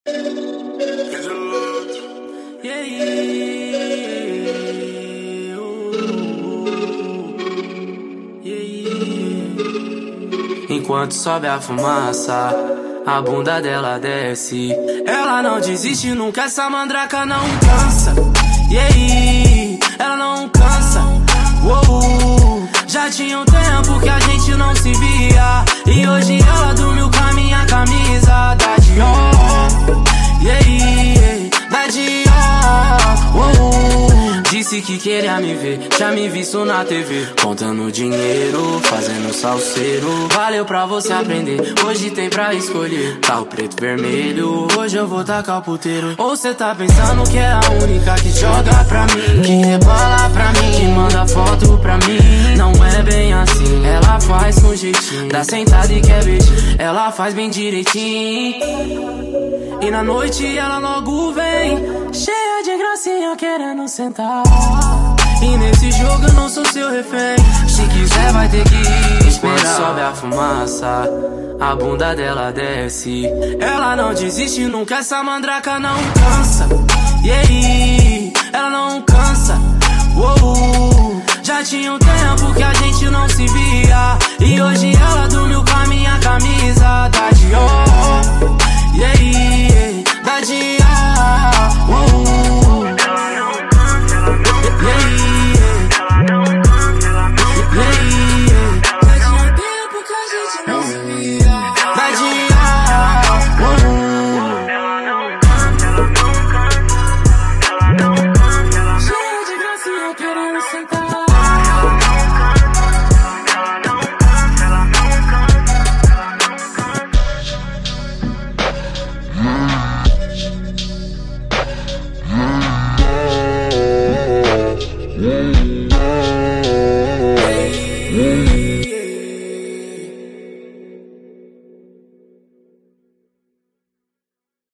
Enquanto sobe a fumaça, a bunda dela desce. Ela não desiste nunca, essa mandraca não cansa. Ela não cansa. Já tinha um tempo que a gente não se via, e hoje ela dormiu com a minha camisa da Dior. Da Dior. Disse que queria me ver, já me visto na TV, contando dinheiro, fazendo salseiro. Valeu pra você aprender, hoje tem pra escolher carro preto, vermelho, hoje eu vou tacar o puteiro. Ou cê tá pensando que é a única que joga pra mim, que rebola pra mim, que manda foto pra mim? Não é bem assim, ela faz com jeitinho, dá sentada e quer beijinho, ela faz bem direitinho. E na noite ela logo vem, cheia de gracinha querendo sentar. E nesse jogo eu não sou seu refém, se quiser vai ter que esperar. Quando sobe a fumaça, a bunda dela desce. Ela não desiste nunca, essa mandraca não cansa. Ela não cansa. Já tinha um tempo que a gente não se via, e hoje ela dormiu com a minha camisa da Dior. Da Dior.